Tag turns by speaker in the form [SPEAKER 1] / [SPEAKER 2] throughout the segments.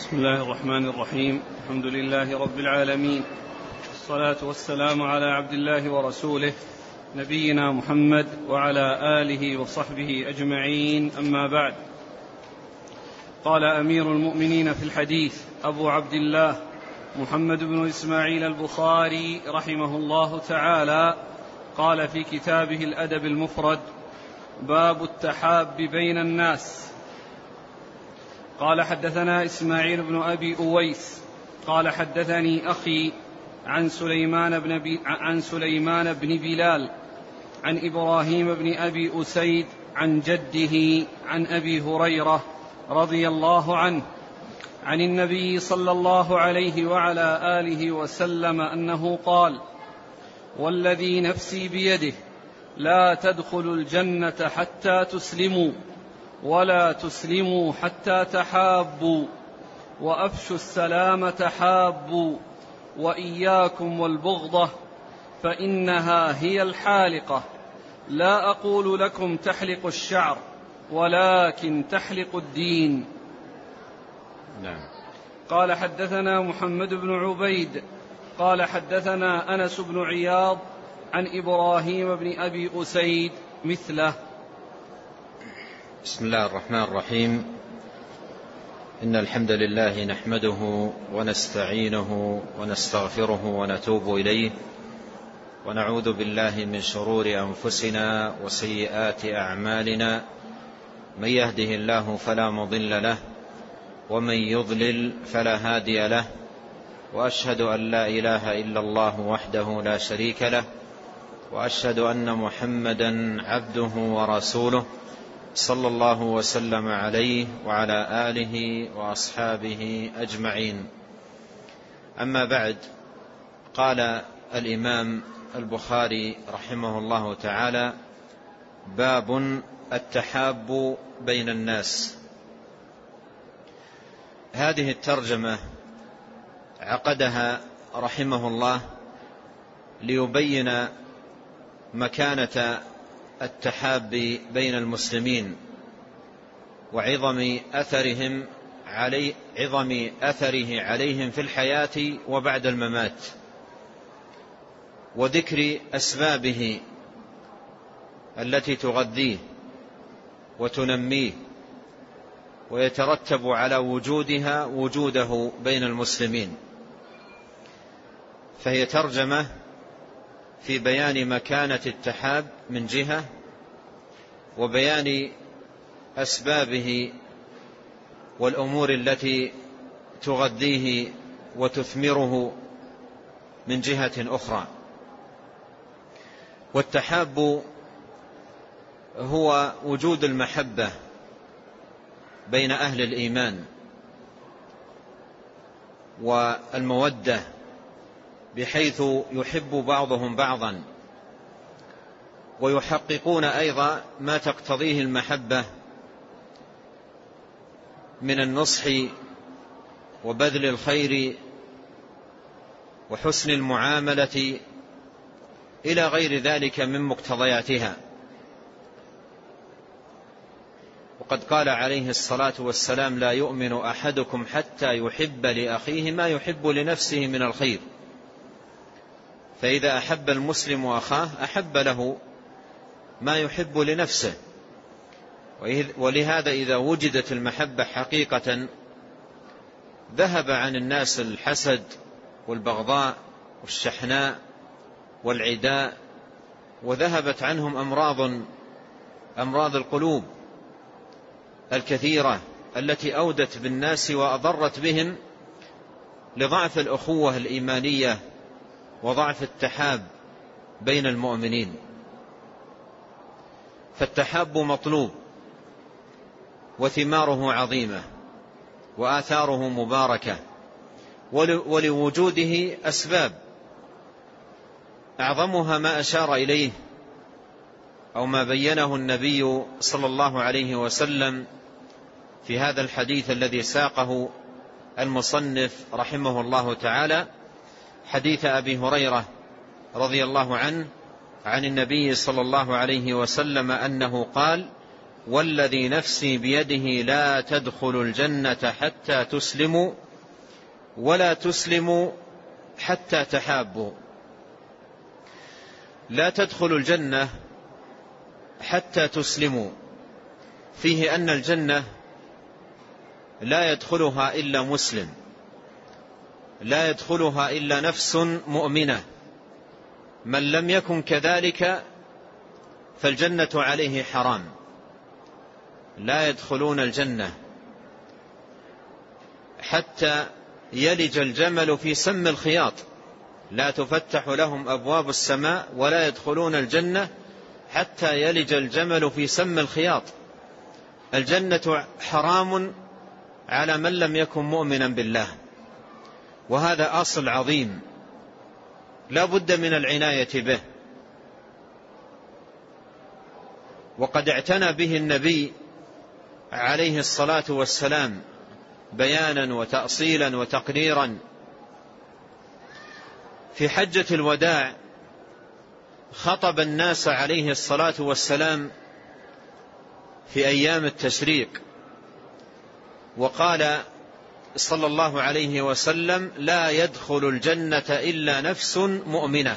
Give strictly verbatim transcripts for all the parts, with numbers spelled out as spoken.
[SPEAKER 1] بسم الله الرحمن الرحيم. الحمد لله رب العالمين، الصلاة والسلام على عبد الله ورسوله نبينا محمد وعلى آله وصحبه أجمعين، أما بعد. قال أمير المؤمنين في الحديث أبو عبد الله محمد بن إسماعيل البخاري رحمه الله تعالى، قال في كتابه الأدب المفرد: باب التحاب بين الناس. قال حدثنا إسماعيل بن أبي أويس قال حدثني أخي عن سليمان بن, بي عن سليمان بن بلال عن إبراهيم بن أبي أسيد عن جده عن أبي هريرة رضي الله عنه عن النبي صلى الله عليه وعلى آله وسلم أنه قال: والذي نفسي بيده لا تدخلوا الجنة حتى تسلموا، ولا تسلموا حتى تحابوا، وأفشوا السلام تحابوا، وإياكم والبغضة فإنها هي الحالقة. لا أقول لكم تحلق الشعر، ولكن تحلق الدين.
[SPEAKER 2] نعم.
[SPEAKER 1] قال حدثنا محمد بن عبيد قال حدثنا أنس بن عياض عن إبراهيم بن أبي أسيد مثله.
[SPEAKER 2] بسم الله الرحمن الرحيم. إن الحمد لله نحمده ونستعينه ونستغفره ونتوب إليه، ونعوذ بالله من شرور أنفسنا وسيئات أعمالنا. من يهده الله فلا مضل له، ومن يضلل فلا هادي له، وأشهد أن لا إله إلا الله وحده لا شريك له، وأشهد أن محمدا عبده ورسوله صلى الله وسلم عليه وعلى آله وأصحابه أجمعين. أما بعد، قال الإمام البخاري رحمه الله تعالى: باب التحاب بين الناس. هذه الترجمة عقدها رحمه الله ليبين مكانة التحاب بين المسلمين وعظم أثرهم علي عظم أثره عليهم في الحياة وبعد الممات، وذكر أسبابه التي تغذيه وتنميه ويترتب على وجودها وجوده بين المسلمين. فهي ترجمة في بيان مكانة التحاب من جهة، وبيان أسبابه والأمور التي تغذيه وتثمره من جهة أخرى. والتحاب هو وجود المحبة بين أهل الإيمان والمودة، بحيث يحب بعضهم بعضا، ويحققون أيضا ما تقتضيه المحبة من النصح وبذل الخير وحسن المعاملة إلى غير ذلك من مقتضياتها. وقد قال عليه الصلاة والسلام: لا يؤمن أحدكم حتى يحب لأخيه ما يحب لنفسه من الخير. فإذا أحب المسلم أخاه أحب له ما يحب لنفسه. ولهذا إذا وجدت المحبة حقيقة ذهب عن الناس الحسد والبغضاء والشحناء والعداء، وذهبت عنهم أمراض أمراض القلوب الكثيرة التي أودت بالناس وأضرت بهم لضعف الأخوة الإيمانية وضعف التحاب بين المؤمنين. فالتحاب مطلوب، وثماره عظيمة، وآثاره مباركة، ولوجوده أسباب، أعظمها ما أشار إليه أو ما بينه النبي صلى الله عليه وسلم في هذا الحديث الذي ساقه المصنف رحمه الله تعالى، حديث أبي هريرة رضي الله عنه عن النبي صلى الله عليه وسلم أنه قال: والذي نفسي بيده لا تدخلوا الجنة حتى تسلموا ولا تسلموا حتى تحابوا. لا تدخلوا الجنة حتى تسلموا، فيه أن الجنة لا يدخلها إلا مسلم، لا يدخلها إلا نفس مؤمنة. من لم يكن كذلك فالجنة عليه حرام. لا يدخلون الجنة حتى يلج الجمل في سم الخياط، لا تفتح لهم أبواب السماء ولا يدخلون الجنة حتى يلج الجمل في سم الخياط. الجنة حرام على من لم يكن مؤمنا بالله، وهذا أصل عظيم لا بد من العناية به. وقد اعتنى به النبي عليه الصلاة والسلام بيانا وتأصيلا وتقريرا. في حجة الوداع خطب الناس عليه الصلاة والسلام في أيام التشريق، وقال صلى الله عليه وسلم: لا يدخل الجنة إلا نفس مؤمنة.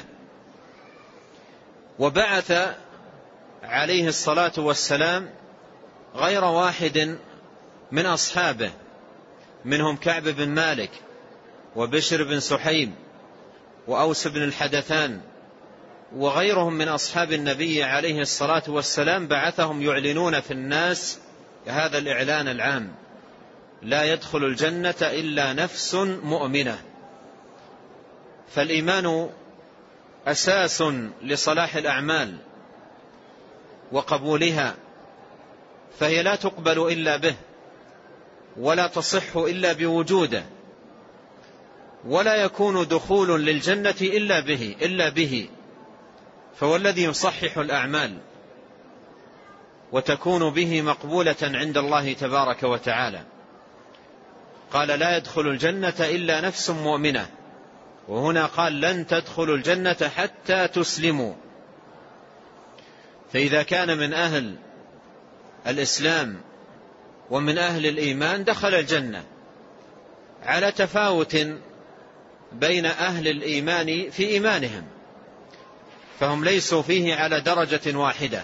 [SPEAKER 2] وبعث عليه الصلاة والسلام غير واحد من أصحابه، منهم كعب بن مالك وبشر بن سحيم وأوس بن الحدثان وغيرهم من أصحاب النبي عليه الصلاة والسلام، بعثهم يعلنون في الناس هذا الإعلان العام: لا يدخل الجنة إلا نفس مؤمنة. فالإيمان أساس لصلاح الأعمال وقبولها، فهي لا تقبل إلا به، ولا تصح إلا بوجوده، ولا يكون دخول للجنة إلا به إلا به فهو الذي يصحح الأعمال وتكون به مقبولة عند الله تبارك وتعالى. قال: لا يدخل الجنة إلا نفس مؤمنة، وهنا قال: لن تدخلوا الجنة حتى تسلموا. فإذا كان من أهل الإسلام ومن أهل الإيمان دخل الجنة، على تفاوت بين أهل الإيمان في إيمانهم، فهم ليسوا فيه على درجة واحدة.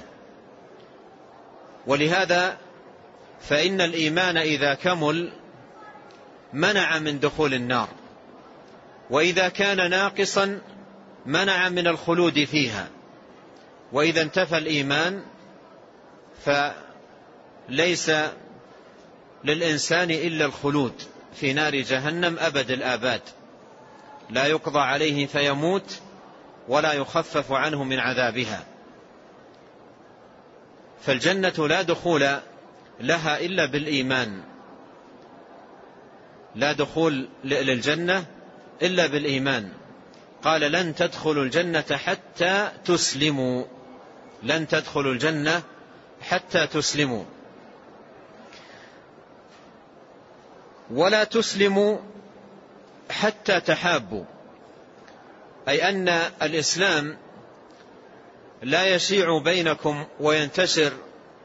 [SPEAKER 2] ولهذا فإن الإيمان إذا كمل منع من دخول النار، وإذا كان ناقصا منع من الخلود فيها. وإذا انتفى الإيمان فليس للإنسان إلا الخلود في نار جهنم أبد الآباد، لا يقضى عليه فيموت ولا يخفف عنه من عذابها. فالجنة لا دخول لها إلا بالإيمان، لا دخول للجنة إلا بالإيمان. قال: لن تدخلوا الجنة حتى تسلموا، لن تدخلوا الجنة حتى تسلموا. ولا تسلموا حتى تحابوا، أي أن الإسلام لا يشيع بينكم وينتشر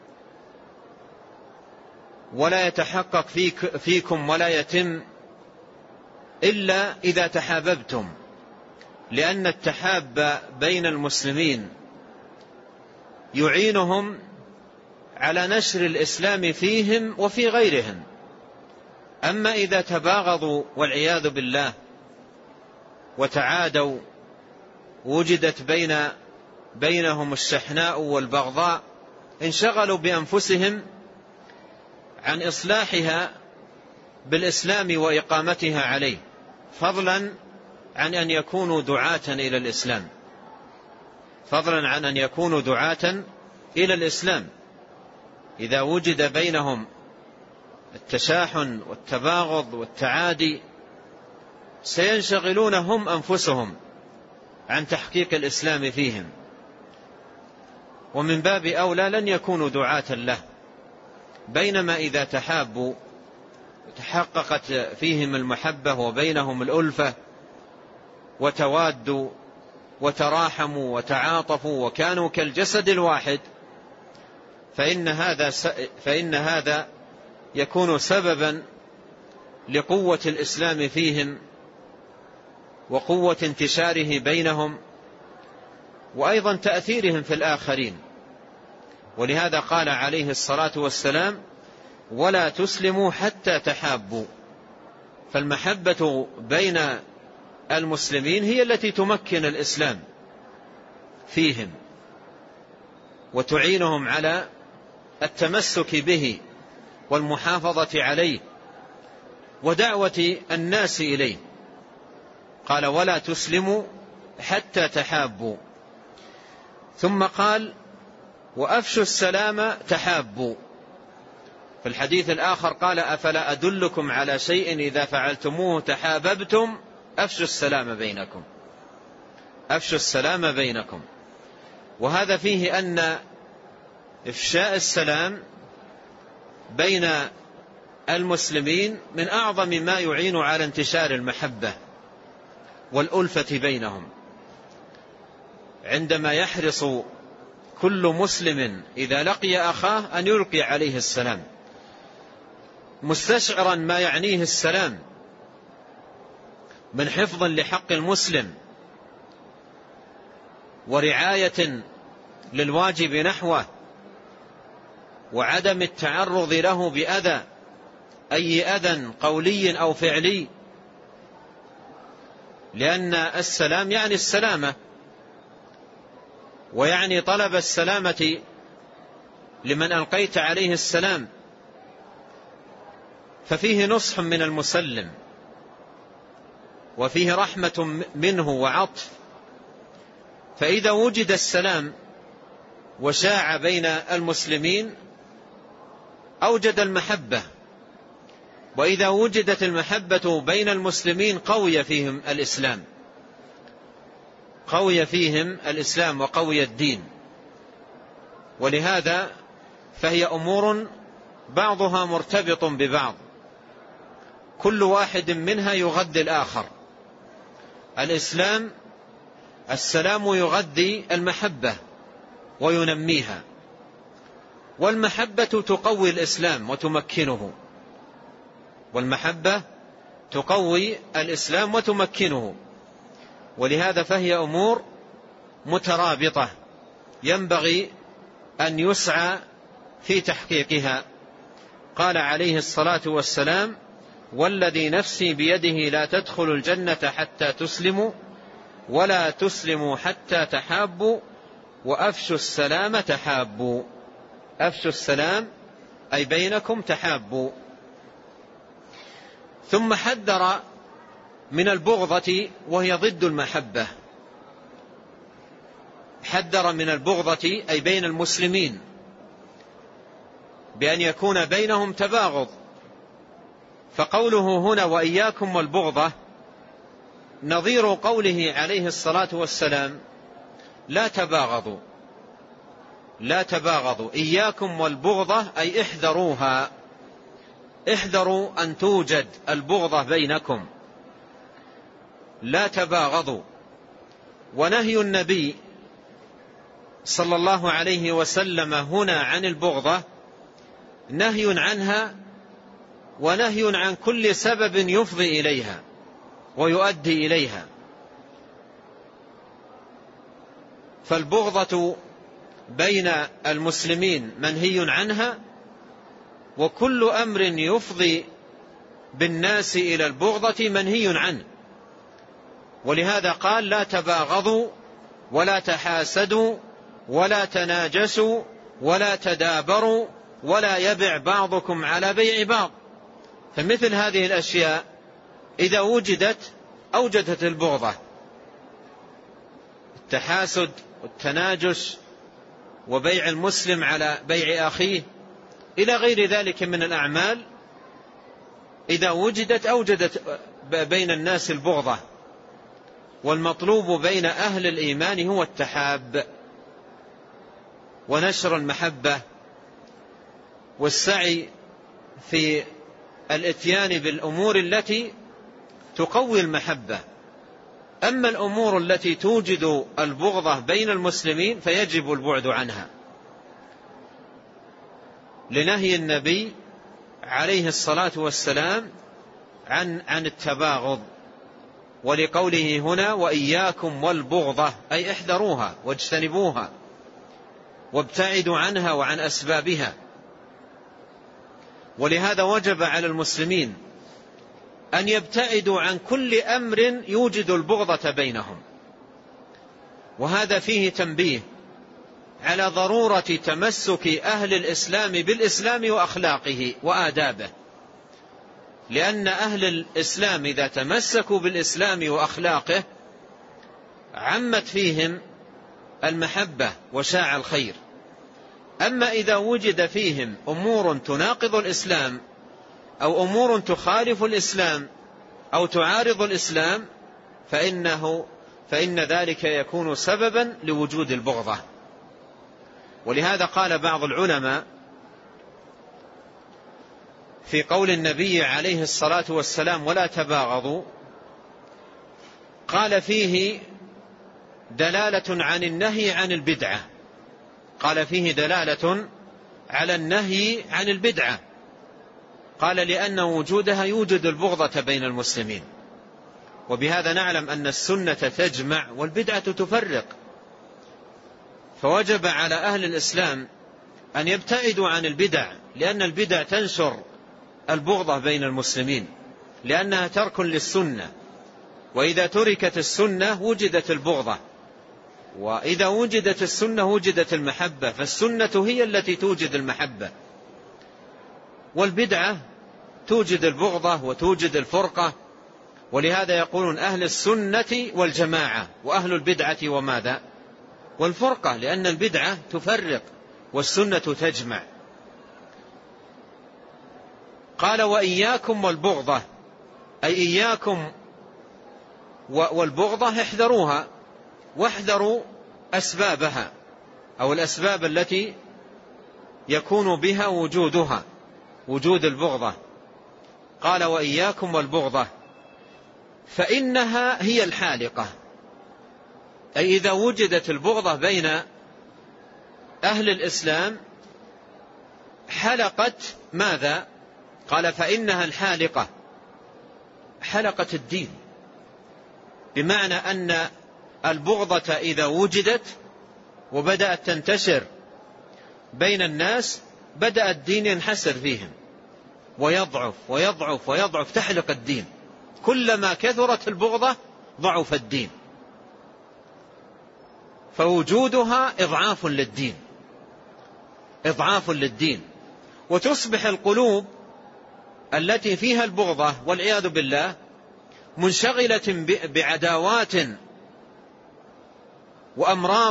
[SPEAKER 2] ولا يتحقق فيك فيكم ولا يتم إلا إذا تحاببتم، لأن التحاب بين المسلمين يعينهم على نشر الإسلام فيهم وفي غيرهم. أما إذا تباغضوا والعياذ بالله وتعادوا، وجدت بين بينهم الشحناء والبغضاء، انشغلوا بأنفسهم عن إصلاحها بالإسلام وإقامتها عليه، فضلا عن أن يكونوا دعاة إلى الإسلام فضلا عن أن يكونوا دعاة إلى الإسلام. إذا وجد بينهم التشاحن والتباغض والتعادي سينشغلون هم أنفسهم عن تحقيق الإسلام فيهم، ومن باب أولى لن يكونوا دعاة له. بينما إذا تحابوا وتحققت فيهم المحبة وبينهم الألفة وتوادوا وتراحموا وتعاطفوا وكانوا كالجسد الواحد، فإن هذا فإن هذا يكون سببا لقوة الإسلام فيهم وقوة انتشاره بينهم وأيضا تأثيرهم في الآخرين. ولهذا قال عليه الصلاة والسلام: ولا تسلموا حتى تحابوا. فالمحبة بين المسلمين هي التي تمكن الإسلام فيهم وتعينهم على التمسك به والمحافظة عليه ودعوة الناس إليه. قال: ولا تسلموا حتى تحابوا. ثم قال: وأفشوا السلام تحابوا. في الحديث الآخر قال: أفلا أدلكم على شيء إذا فعلتموه تحاببتم؟ أفشوا السلام بينكم. أفشوا السلام بينكم. وهذا فيه أن إفشاء السلام بين المسلمين من أعظم ما يعين على انتشار المحبة والألفة بينهم. عندما يحرص كل مسلم إذا لقي أخاه أن يلقي عليه السلام، مستشعرا ما يعنيه السلام من حفظ لحق المسلم ورعاية للواجب نحوه وعدم التعرض له بأذى، أي أذى قولي أو فعلي، لأن السلام يعني السلامة ويعني طلب السلامة لمن ألقيت عليه السلام. ففيه نصح من المسلم وفيه رحمة منه وعطف. فإذا وجد السلام وشاع بين المسلمين أوجد المحبة، وإذا وجدت المحبة بين المسلمين قوي فيهم الإسلام قوي فيهم الإسلام وقوي الدين. ولهذا فهي أمور بعضها مرتبط ببعض، كل واحد منها يغذي الآخر. الإسلام السلام يغذي المحبة وينميها، والمحبة تقوي الإسلام وتمكنه والمحبة تقوي الإسلام وتمكنه. ولهذا فهي أمور مترابطة ينبغي أن يسعى في تحقيقها. قال عليه الصلاة والسلام: والذي نفسي بيده لا تدخلوا الجنة حتى تسلموا ولا تسلموا حتى تحابوا وأفشوا السلام تحابوا. أفشوا السلام أي بينكم تحابوا. ثم حذر من البغضة وهي ضد المحبة. حذر من البغضة أي بين المسلمين بأن يكون بينهم تباغض. فقوله هنا وإياكم والبغضة نظير قوله عليه الصلاة والسلام: لا تباغضوا لا تباغضوا. إياكم والبغضة أي احذروها، احذروا أن توجد البغضة بينكم، لا تباغضوا. ونهي النبي صلى الله عليه وسلم هنا عن البغضة نهي عنها ونهي عن كل سبب يفضي إليها ويؤدي إليها. فالبغضة بين المسلمين منهي عنها، وكل أمر يفضي بالناس إلى البغضة منهي عنه. ولهذا قال: لا تباغضوا ولا تحاسدوا ولا تناجسوا ولا تدابروا ولا يبع بعضكم على بيع بعض. فمثل هذه الأشياء إذا وجدت أوجدت البغضة. التحاسد والتناجس وبيع المسلم على بيع أخيه إلى غير ذلك من الأعمال إذا وجدت أوجدت بين الناس البغضة. والمطلوب بين أهل الإيمان هو التحاب ونشر المحبة والسعي في الاتيان بالأمور التي تقوي المحبة. أما الأمور التي توجد البغضة بين المسلمين فيجب البعد عنها. لنهي النبي عليه الصلاة والسلام عن عن التباغض، ولقوله هنا وإياكم والبغضة، أي احذروها واجتنبوها وابتعدوا عنها وعن أسبابها. ولهذا وجب على المسلمين أن يبتعدوا عن كل أمر يوجد البغضة بينهم، وهذا فيه تنبيه على ضرورة تمسك أهل الإسلام بالإسلام وأخلاقه وآدابه، لأن أهل الإسلام إذا تمسكوا بالإسلام وأخلاقه عمت فيهم المحبة وشاع الخير. أما إذا وجد فيهم أمور تناقض الإسلام أو أمور تخالف الإسلام أو تعارض الإسلام فإنه فإن ذلك يكون سببا لوجود البغضة. ولهذا قال بعض العلماء في قول النبي عليه الصلاة والسلام ولا تباغضوا، قال فيه دلالة عن النهي عن البدعة، قال فيه دلالة على النهي عن البدعة، قال لأن وجودها يوجد البغضة بين المسلمين. وبهذا نعلم أن السنة تجمع والبدعة تفرق، فوجب على أهل الإسلام أن يبتعدوا عن البدع، لأن البدع تنشر البغضة بين المسلمين، لأنها ترك للسنة، وإذا تركت السنة وجدت البغضة، وإذا وجدت السنة وجدت المحبة، فالسنة هي التي توجد المحبة، والبدعة توجد البغضة وتوجد الفرقة. ولهذا يقولون أهل السنة والجماعة، وأهل البدعة وماذا؟ والفرقة، لأن البدعة تفرق والسنة تجمع. قال وإياكم والبغضة، أي إياكم والبغضة احذروها، واحذروا أسبابها أو الأسباب التي يكون بها وجودها، وجود البغضة. قال وإياكم والبغضة فإنها هي الحالقة، أي إذا وجدت البغضة بين أهل الإسلام حلقت ماذا؟ قال فإنها الحالقة، حلقة الدين، بمعنى أن البغضة إذا وجدت وبدأت تنتشر بين الناس بدأ الدين ينحسر فيهم ويضعف ويضعف ويضعف، تحلق الدين. كلما كثرت البغضة ضعف الدين، فوجودها إضعاف للدين، إضعاف للدين. وتصبح القلوب التي فيها البغضة والعياذ بالله منشغلة بعداوات وأمراض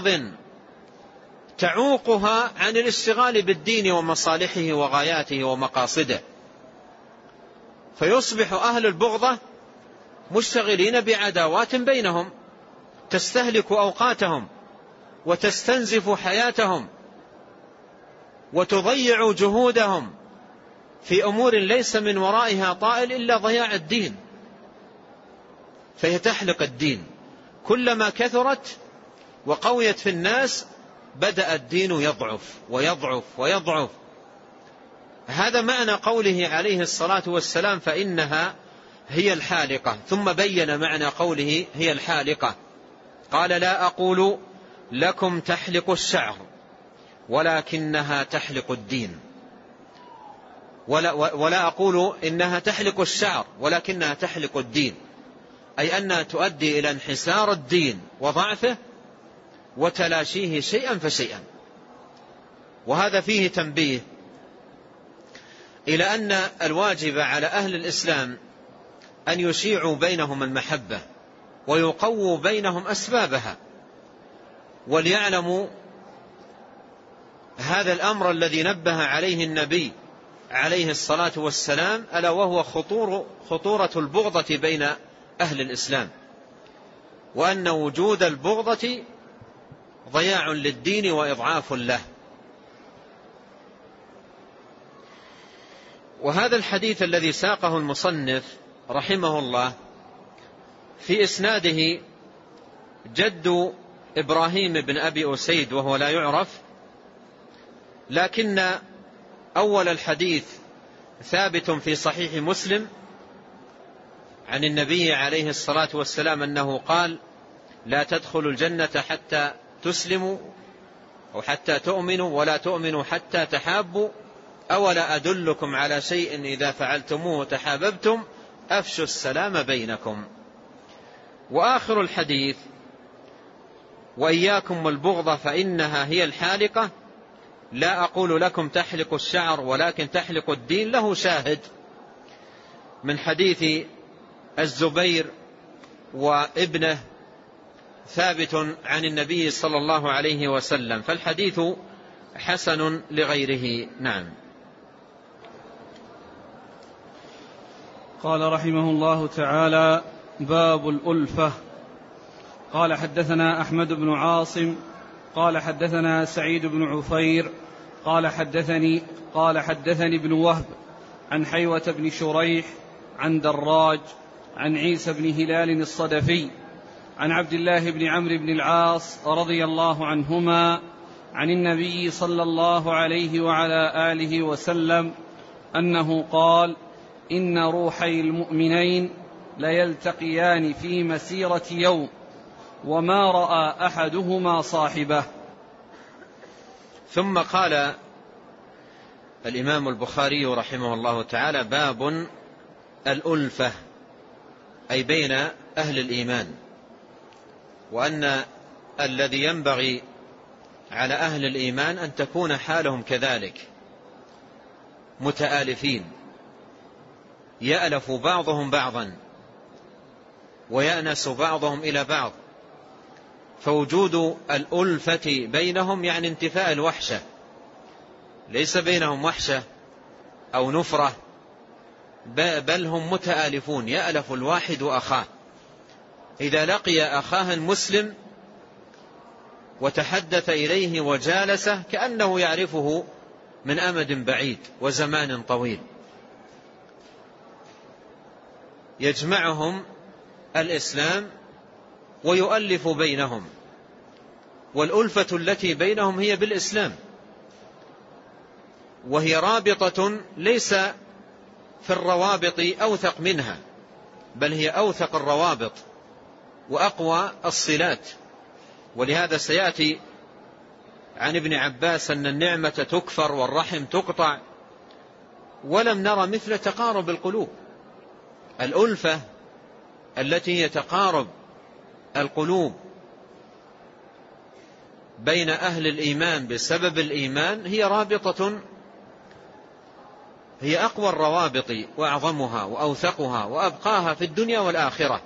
[SPEAKER 2] تعوقها عن الاشتغال بالدين ومصالحه وغاياته ومقاصده، فيصبح أهل البغضة مشتغلين بعداوات بينهم تستهلك أوقاتهم وتستنزف حياتهم وتضيع جهودهم في أمور ليس من ورائها طائل إلا ضياع الدين، فهي تحلق الدين. كلما كثرت وقويت في الناس بدأ الدين يضعف ويضعف ويضعف. هذا معنى قوله عليه الصلاة والسلام فإنها هي الحالقة. ثم بين معنى قوله هي الحالقة، قال لا أقول لكم تحلق الشعر ولكنها تحلق الدين، ولا, ولا أقول إنها تحلق الشعر ولكنها تحلق الدين، أي أنها تؤدي إلى انحسار الدين وضعفه وتلاشيه شيئا فشيئا. وهذا فيه تنبيه إلى أن الواجب على أهل الإسلام أن يشيعوا بينهم المحبة ويقووا بينهم أسبابها، وليعلموا هذا الأمر الذي نبه عليه النبي عليه الصلاة والسلام، ألا وهو خطور خطورة البغضة بين أهل الإسلام، وأن وجود البغضة ضياع للدين وإضعاف له. وهذا الحديث الذي ساقه المصنف رحمه الله في إسناده جد إبراهيم بن أبي أسيد وهو لا يعرف، لكن أول الحديث ثابت في صحيح مسلم عن النبي عليه الصلاة والسلام أنه قال: لا تدخلوا الجنة حتى تسلموا أو حتى تؤمنوا ولا تؤمنوا حتى تحابوا، أولا أدلكم على شيء إذا فعلتموه تحاببتم، أفشوا السلام بينكم. وآخر الحديث: وإياكم والبغض فإنها هي الحالقة، لا أقول لكم تحلق الشعر ولكن تحلق الدين، له شاهد من حديث الزبير وابنه ثابت عن النبي صلى الله عليه وسلم، فالحديث حسن لغيره. نعم.
[SPEAKER 1] قال رحمه الله تعالى: باب الألفة. قال حدثنا أحمد بن عاصم قال حدثنا سعيد بن عفير قال حدثني قال حدثني ابن وهب عن حيوة بن شريح عن دراج عن عيسى بن هلال الصدفي عن عبد الله بن عمرو بن العاص رضي الله عنهما عن النبي صلى الله عليه وعلى آله وسلم أنه قال: إن روحي المؤمنين ليلتقيان في مسيرة يوم وما رأى أحدهما صاحبه.
[SPEAKER 2] ثم قال الإمام البخاري رحمه الله تعالى: باب الألفة، أي بين أهل الإيمان، وأن الذي ينبغي على أهل الإيمان أن تكون حالهم كذلك، متآلفين، يألف بعضهم بعضا ويأنس بعضهم إلى بعض، فوجود الألفة بينهم يعني انتفاء الوحشة، ليس بينهم وحشة أو نفرة، بل هم متآلفون، يألف الواحد أخاه. إذا لقي أخاه المسلم وتحدث إليه وجالسه كأنه يعرفه من أمد بعيد وزمان طويل، يجمعهم الإسلام ويؤلف بينهم، والألفة التي بينهم هي بالإسلام، وهي رابطة ليس في الروابط أوثق منها، بل هي أوثق الروابط وأقوى الصلات. ولهذا سيأتي عن ابن عباس أن النعمة تكفر والرحم تقطع، ولم نرى مثل تقارب القلوب. الألفة التي يتقارب القلوب بين أهل الإيمان بسبب الإيمان هي رابطة، هي أقوى الروابط وأعظمها وأوثقها وأبقاها في الدنيا والآخرة.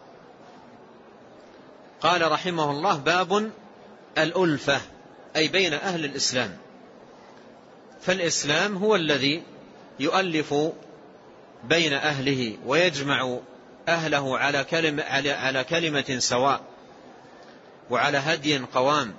[SPEAKER 2] قال رحمه الله: باب الألفة، أي بين أهل الإسلام، فالإسلام هو الذي يؤلف بين أهله ويجمع أهله على كلمة, على كلمة سواء وعلى هدي قوام.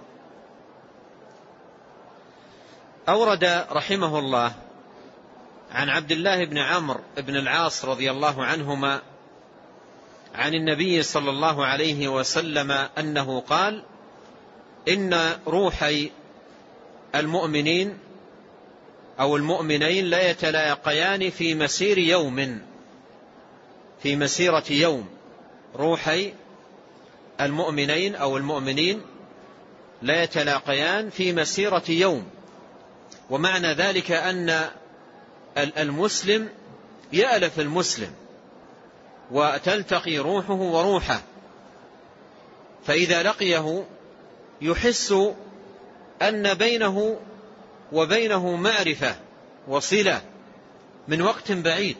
[SPEAKER 2] أورد رحمه الله عن عبد الله بن عمرو بن العاص رضي الله عنهما عن النبي صلى الله عليه وسلم أنه قال: إن روحي المؤمنين أو المؤمنين لا يتلاقيان في مسير يوم، في مسيرة يوم. روحي المؤمنين أو المؤمنين لا يتلاقيان في مسيرة يوم، ومعنى ذلك أن المسلم يألف المسلم وتلتقي روحه وروحه، فإذا لقيه يحس أن بينه وبينه معرفة وصلة من وقت بعيد،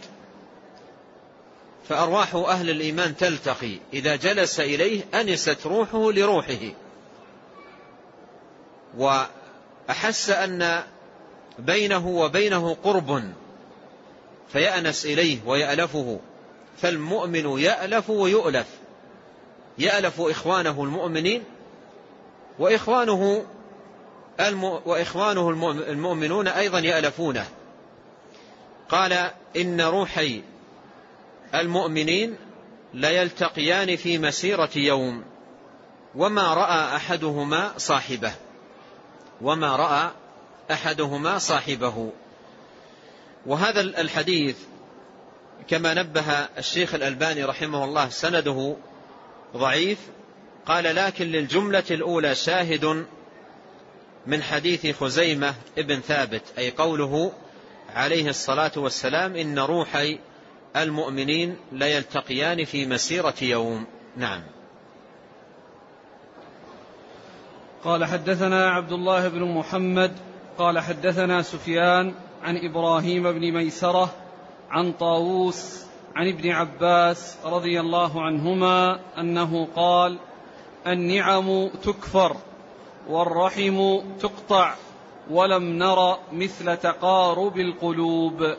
[SPEAKER 2] فأرواح أهل الإيمان تلتقي، إذا جلس إليه أنست روحه لروحه، وأحس أن بينه وبينه قرب فيأنس إليه ويألفه. فالمؤمن يألف ويؤلف، يألف إخوانه المؤمنين وإخوانه وإخوانه المؤمنون أيضا يألفونه. قال: إن روحي المؤمنين لا يلتقيان في مسيرة يوم وما رأى أحدهما صاحبه، وما رأى أحدهما صاحبه. وهذا الحديث كما نبه الشيخ الألباني رحمه الله سنده ضعيف، قال لكن للجملة الأولى شاهد من حديث خزيمة ابن ثابت، أي قوله عليه الصلاة والسلام إن روحي المؤمنين ليلتقيان في مسيرة يوم. نعم.
[SPEAKER 1] قال حدثنا عبد الله بن محمد قال حدثنا سفيان عن إبراهيم بن ميسرة عن طاووس عن ابن عباس رضي الله عنهما أنه قال النعم تكفر والرحم تقطع ولم نر مثل تقارب القلوب.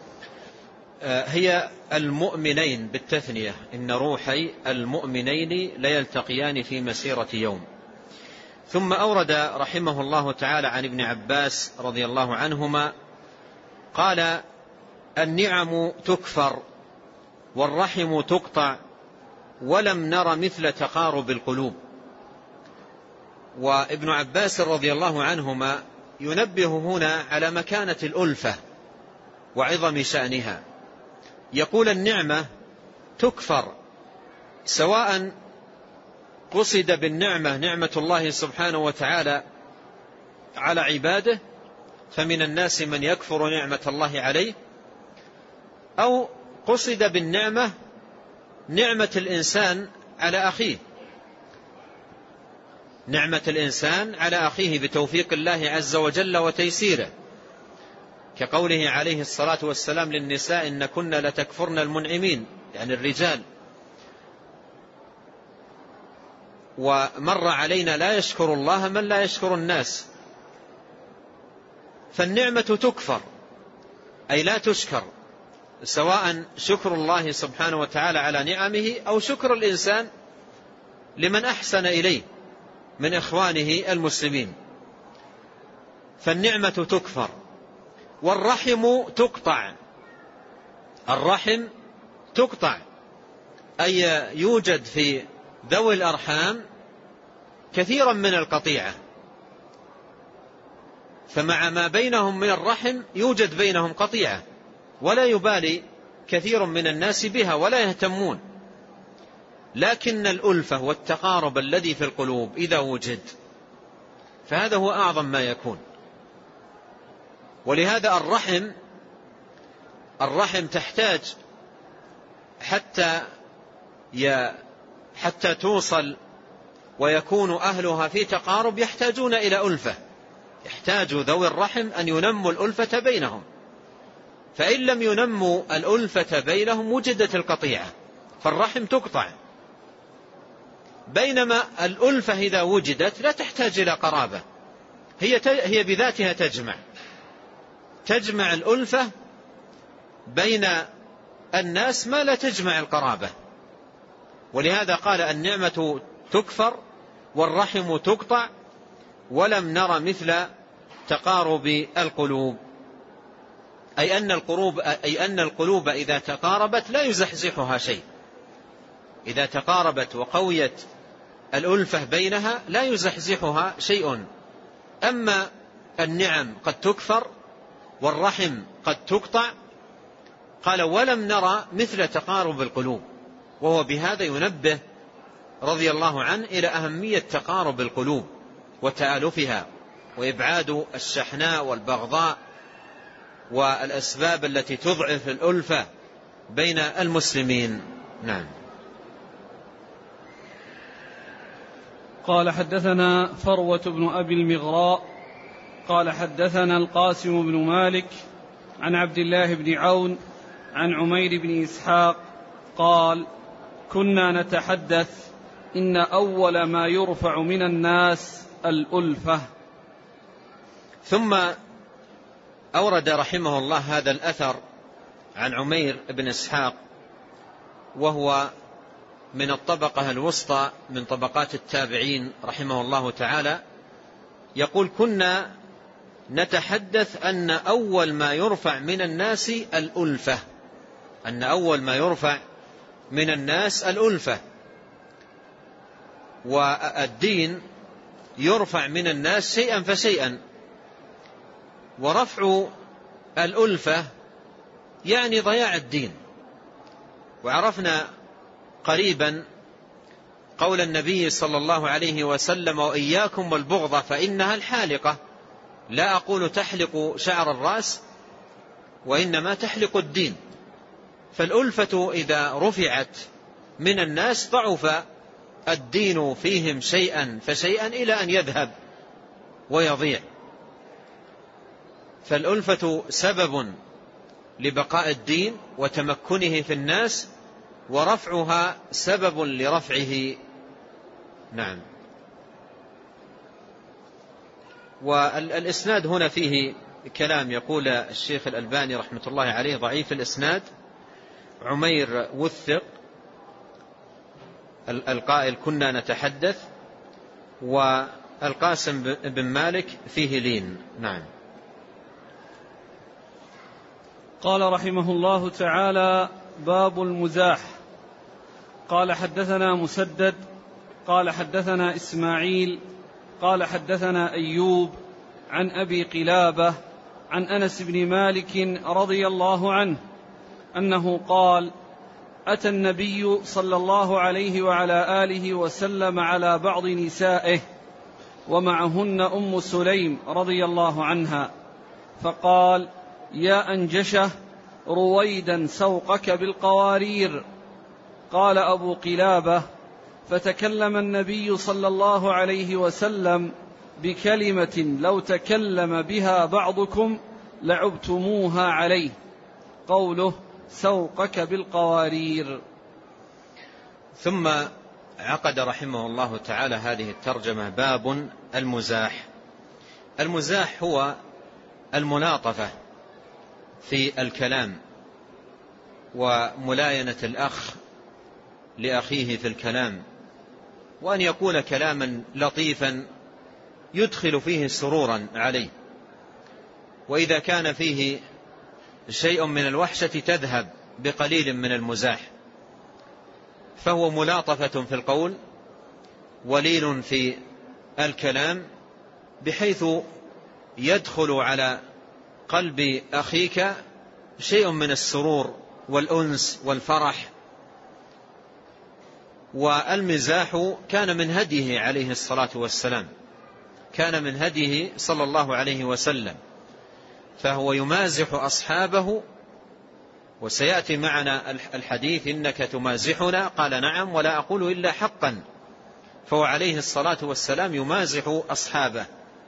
[SPEAKER 2] هي المؤمنين بالتثنية، إن روحي المؤمنين ليلتقيان في مسيرة يوم. ثم أورد رحمه الله تعالى عن ابن عباس رضي الله عنهما قال النعم تكفر والرحم تقطع ولم نر مثل تقارب القلوب. وابن عباس رضي الله عنهما ينبه هنا على مكانة الألفة وعظم شأنها. يقول النعمة تكفر، سواء قصد بالنعمة نعمة الله سبحانه وتعالى على عباده، فمن الناس من يكفر نعمة الله عليه، أو قصد بالنعمة نعمة الإنسان على أخيه، نعمة الإنسان على أخيه بتوفيق الله عز وجل وتيسيره، كقوله عليه الصلاة والسلام للنساء إن كن لتكفرن المنعمين، يعني الرجال. ومر علينا لا يشكر الله من لا يشكر الناس. فالنعمة تكفر أي لا تشكر، سواء شكر الله سبحانه وتعالى على نعمه أو شكر الإنسان لمن أحسن إليه من إخوانه المسلمين. فالنعمة تكفر. والرحم تقطع، الرحم تقطع أي يوجد في ذوي الأرحام كثيرا من القطيعة، فمع ما بينهم من الرحم يوجد بينهم قطيعة، ولا يبالي كثير من الناس بها ولا يهتمون. لكن الألفة والتقارب الذي في القلوب إذا وجد فهذا هو أعظم ما يكون. ولهذا الرحم الرحم تحتاج حتى حتى توصل ويكون أهلها في تقارب يحتاجون إلى ألفة، يحتاج ذوي الرحم أن ينموا الألفة بينهم، فإن لم ينموا الألفة بينهم وجدت القطيعة، فالرحم تقطع. بينما الألفة إذا وجدت لا تحتاج إلى قرابة، هي هي بذاتها تجمع تجمع الألفة بين الناس ما لا تجمع القرابة. ولهذا قال النعمة تكفر والرحم تقطع ولم نر مثل تقارب القلوب، أي أن القلوب أي أن القلوب إذا تقاربت لا يزحزحها شيء، إذا تقاربت وقويت الألفة بينها لا يزحزحها شيء. أما النعم قد تكفر والرحم قد تقطع، قال ولم نرى مثل تقارب القلوب، وهو بهذا ينبه رضي الله عنه إلى أهمية تقارب القلوب وتآلفها وإبعاد الشحناء والبغضاء والأسباب التي تضعف الألفة بين المسلمين. نعم.
[SPEAKER 1] قال حدثنا فروة بن أبي المغراء قال حدثنا القاسم بن مالك عن عبد الله بن عون عن عمير بن إسحاق قال كنا نتحدث إن أول ما يرفع من الناس الألفة.
[SPEAKER 2] ثم أورد رحمه الله هذا الأثر عن عمير بن إسحاق، وهو من الطبقة الوسطى من طبقات التابعين رحمه الله تعالى، يقول كنا نتحدث أن أول ما يرفع من الناس الألفة، أن أول ما يرفع من الناس الألفة. والدين يرفع من الناس شيئا فشيئا، ورفع الألفة يعني ضياع الدين. وعرفنا قريبا قول النبي صلى الله عليه وسلم: وإياكم والبغضة فإنها الحالقة. لا أقول تحلق شعر الرأس، وإنما تحلق الدين. فالألفة إذا رفعت من الناس ضعف الدين فيهم شيئا فشيئا إلى أن يذهب ويضيع. فالألفة سبب لبقاء الدين وتمكنه في الناس، ورفعها سبب لرفعه. نعم. والإسناد هنا فيه كلام، يقول الشيخ الألباني رحمة الله عليه: ضعيف الإسناد عمير وثق القائل كنا نتحدث، والقاسم بن مالك فيه لين. نعم.
[SPEAKER 1] قال رحمه الله تعالى: باب المزاح. قال حدثنا مسدد قال حدثنا إسماعيل قال حدثنا أيوب عن أبي قلابة عن أنس بن مالك رضي الله عنه أنه قال: أتى النبي صلى الله عليه وعلى آله وسلم على بعض نسائه ومعهن أم سليم رضي الله عنها، فقال: يا أنجشة، رويدا سوقك بالقوارير. قال أبو قلابة: فتكلم النبي صلى الله عليه وسلم بكلمة لو تكلم بها بعضكم لعبتموها عليه، قوله: سوقك بالقوارير.
[SPEAKER 2] ثم عقد رحمه الله تعالى هذه الترجمة: باب المزاح. المزاح هو الملاطفة في الكلام، وملاينة الأخ لأخيه في الكلام، وأن يقول كلاما لطيفا يدخل فيه سرورا عليه، وإذا كان فيه شيء من الوحشة تذهب بقليل من المزاح. فهو ملاطفة في القول ولين في الكلام، بحيث يدخل على قلب أخيك شيء من السرور والأنس والفرح. والمزاح كان من هديه عليه الصلاة والسلام، كان من هديه صلى الله عليه وسلم، فهو يمازح أصحابه. وسيأتي معنا الحديث: إنك تمازحنا؟ قال: نعم، ولا أقول إلا حقا. فهو عليه الصلاة والسلام يمازح أصحابه.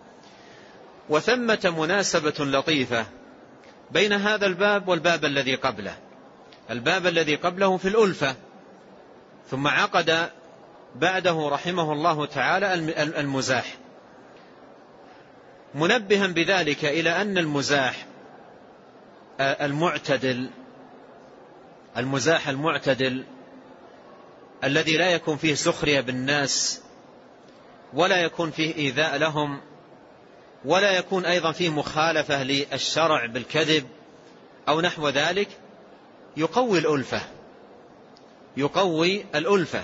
[SPEAKER 2] وثمة مناسبة لطيفة بين هذا الباب والباب الذي قبله. الباب الذي قبله في الألفة، ثم عقد بعده رحمه الله تعالى المزاح، منبها بذلك إلى أن المزاح المعتدل المزاح المعتدل الذي لا يكون فيه سخرية بالناس، ولا يكون فيه إيذاء لهم، ولا يكون أيضا فيه مخالفة للشرع بالكذب أو نحو ذلك، يقوي الألفة يقوي الألفة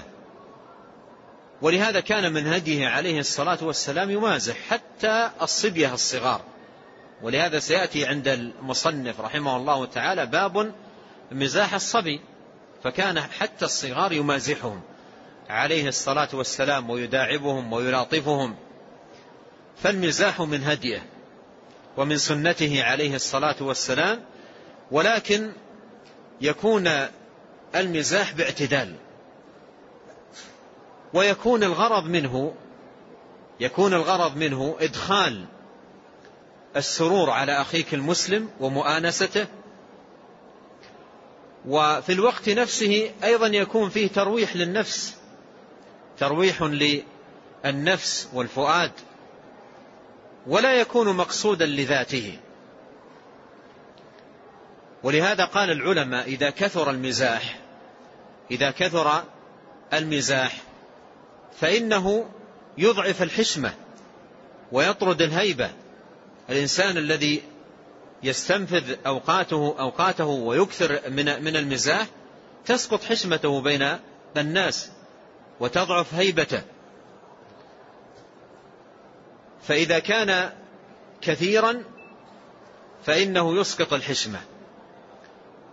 [SPEAKER 2] ولهذا كان من هديه عليه الصلاة والسلام يمازح حتى الصبية الصغار. ولهذا سيأتي عند المصنف رحمه الله تعالى باب مزاح الصبي، فكان حتى الصغار يمازحهم عليه الصلاة والسلام ويداعبهم ويلاطفهم. فالمزاح من هديه ومن سنته عليه الصلاة والسلام، ولكن يكون المزاح باعتدال، ويكون الغرض منه يكون الغرض منه إدخال السرور على أخيك المسلم ومؤانسته، وفي الوقت نفسه أيضا يكون فيه ترويح للنفس، ترويح للنفس والفؤاد، ولا يكون مقصودا لذاته. ولهذا قال العلماء: إذا كثر المزاح إذا كثر المزاح فإنه يضعف الحشمة ويطرد الهيبة. الإنسان الذي يستنفذ أوقاته أوقاته ويكثر من من المزاح تسقط حشمته بين الناس وتضعف هيبته. فإذا كان كثيرا فإنه يسقط الحشمة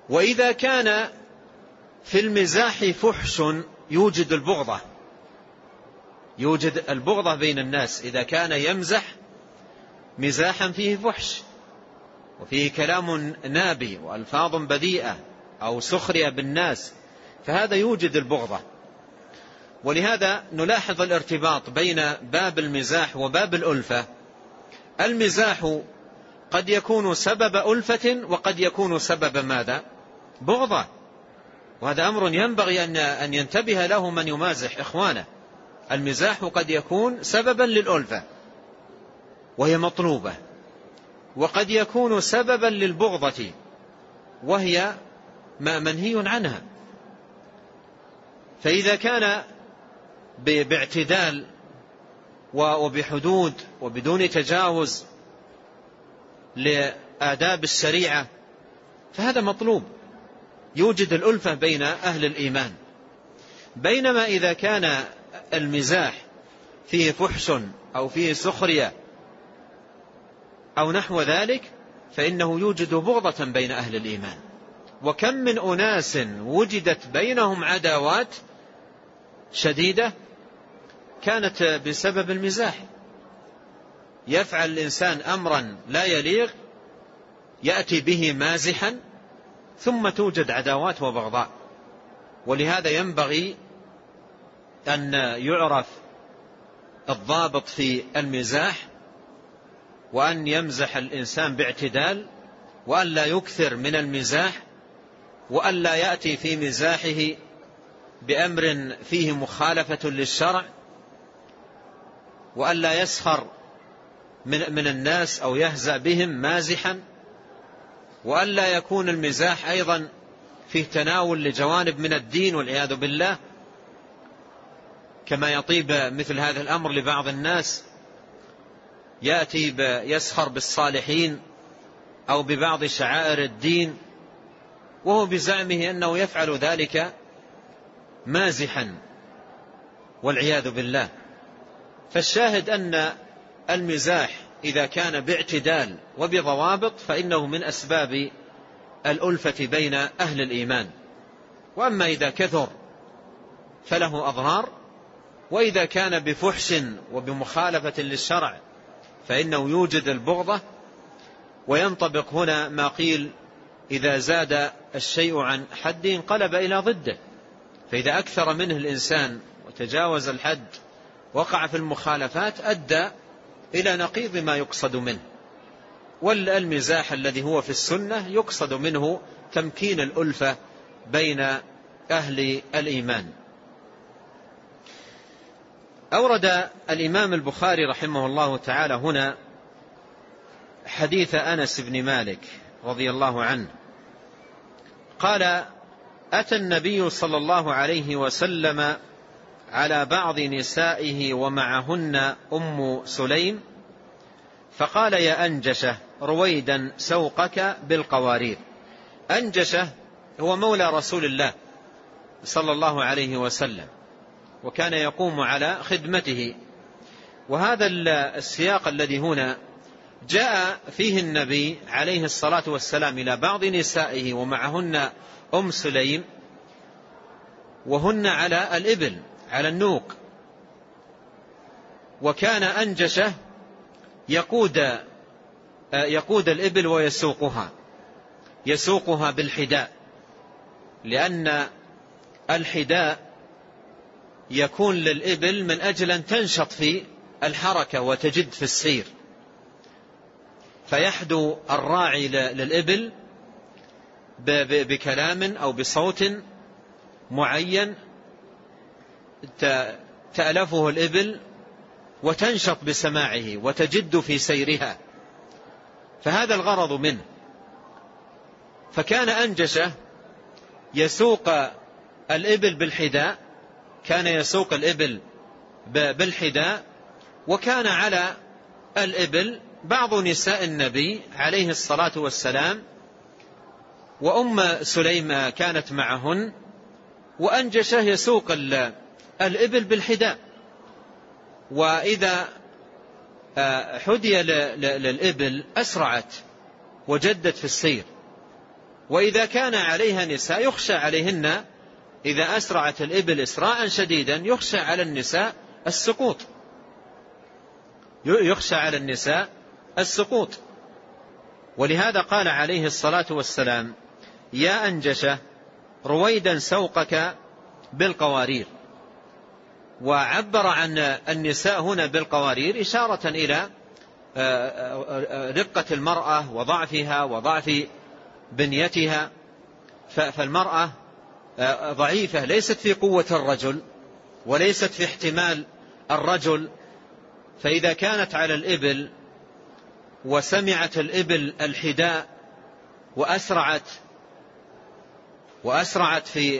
[SPEAKER 2] وإذا كان في المزاح فحش يوجد البغضة، يوجد البغضة بين الناس إذا كان يمزح مزاحا فيه فحش وفيه كلام نابي وألفاظ بذيئة أو سخرية بالناس، فهذا يوجد البغضة. ولهذا نلاحظ الارتباط بين باب المزاح وباب الألفة. المزاح قد يكون سبب ألفة وقد يكون سبب ماذا؟ بغضة، وهذا أمر ينبغي أن ينتبه له من يمازح إخوانه. المزاح قد يكون سببا للألفة وهي مطلوبة، وقد يكون سببا للبغضة وهي ما منهي عنها. فإذا كان باعتدال وبحدود وبدون تجاوز لآداب الشريعة فهذا مطلوب، يوجد الألفة بين أهل الإيمان. بينما إذا كان المزاح فيه فحش أو فيه سخرية أو نحو ذلك فإنه يوجد بغضة بين أهل الإيمان. وكم من أناس وجدت بينهم عداوات شديدة كانت بسبب المزاح. يفعل الإنسان أمرا لا يليق يأتي به مازحا ثم توجد عداوات وبغضاء. ولهذا ينبغي أن يعرف الضابط في المزاح، وأن يمزح الإنسان باعتدال، وأن لا يكثر من المزاح، وأن لا يأتي في مزاحه بأمر فيه مخالفة للشرع، وأن لا يسخر من, من الناس أو يهزأ بهم مازحا، وأن لا يكون المزاح أيضا فيه تناول لجوانب من الدين والعياذ بالله، كما يطيب مثل هذا الأمر لبعض الناس، يأتي يسخر بالصالحين أو ببعض شعائر الدين وهو بزعمه أنه يفعل ذلك مازحا والعياذ بالله. فالشاهد أن المزاح إذا كان باعتدال وبضوابط فإنه من أسباب الألفة بين أهل الإيمان. وأما إذا كثر فله أضرار، وإذا كان بفحش وبمخالفة للشرع فإنه يوجد البغضة. وينطبق هنا ما قيل إذا زاد الشيء عن حد انقلب إلى ضده، فإذا أكثر منه الإنسان وتجاوز الحد وقع في المخالفات أدى إلى نقيض ما يقصد منه. والمزاح الذي هو في السنة يقصد منه تمكين الألفة بين أهل الإيمان. أورد الإمام البخاري رحمه الله تعالى هنا حديث أنس بن مالك رضي الله عنه قال: أتى النبي صلى الله عليه وسلم على بعض نسائه ومعهن أم سليم فقال: يا أنجشة رويدا سوقك بالقوارير. أنجشة هو مولى رسول الله صلى الله عليه وسلم، وكان يقوم على خدمته. وهذا السياق الذي هنا جاء فيه النبي عليه الصلاة والسلام إلى بعض نسائه ومعهن أم سليم، وهن على الإبل على النوق. وكان أنجشة يقود يقود الإبل ويسوقها يسوقها بالحداء، لأن الحداء يكون للإبل من أجل أن تنشط في الحركة وتجد في السير، فيحدو الراعي للإبل بكلام أو بصوت معين تألفه الإبل وتنشط بسماعه وتجد في سيرها، فهذا الغرض منه. فكان أنجشة يسوق الإبل بالحداء، كان يسوق الإبل بالحداء، وكان على الإبل بعض نساء النبي عليه الصلاة والسلام، وأم سليم كانت معهن، وأنجشة يسوق الإبل بالحداء. وإذا حدي للإبل أسرعت وجدت في السير، وإذا كان عليها نساء يخشى عليهن إذا أسرعت الإبل إسراعا شديدا يخشى على النساء السقوط يخشى على النساء السقوط ولهذا قال عليه الصلاة والسلام يا أنجشة رويدا سوقك بالقوارير. وعبر عن النساء هنا بالقوارير إشارة إلى رقة المرأة وضعفها وضعف بنيتها. فالمرأة ضعيفة ليست في قوة الرجل وليست في احتمال الرجل، فإذا كانت على الإبل وسمعت الإبل الحداء وأسرعت وأسرعت في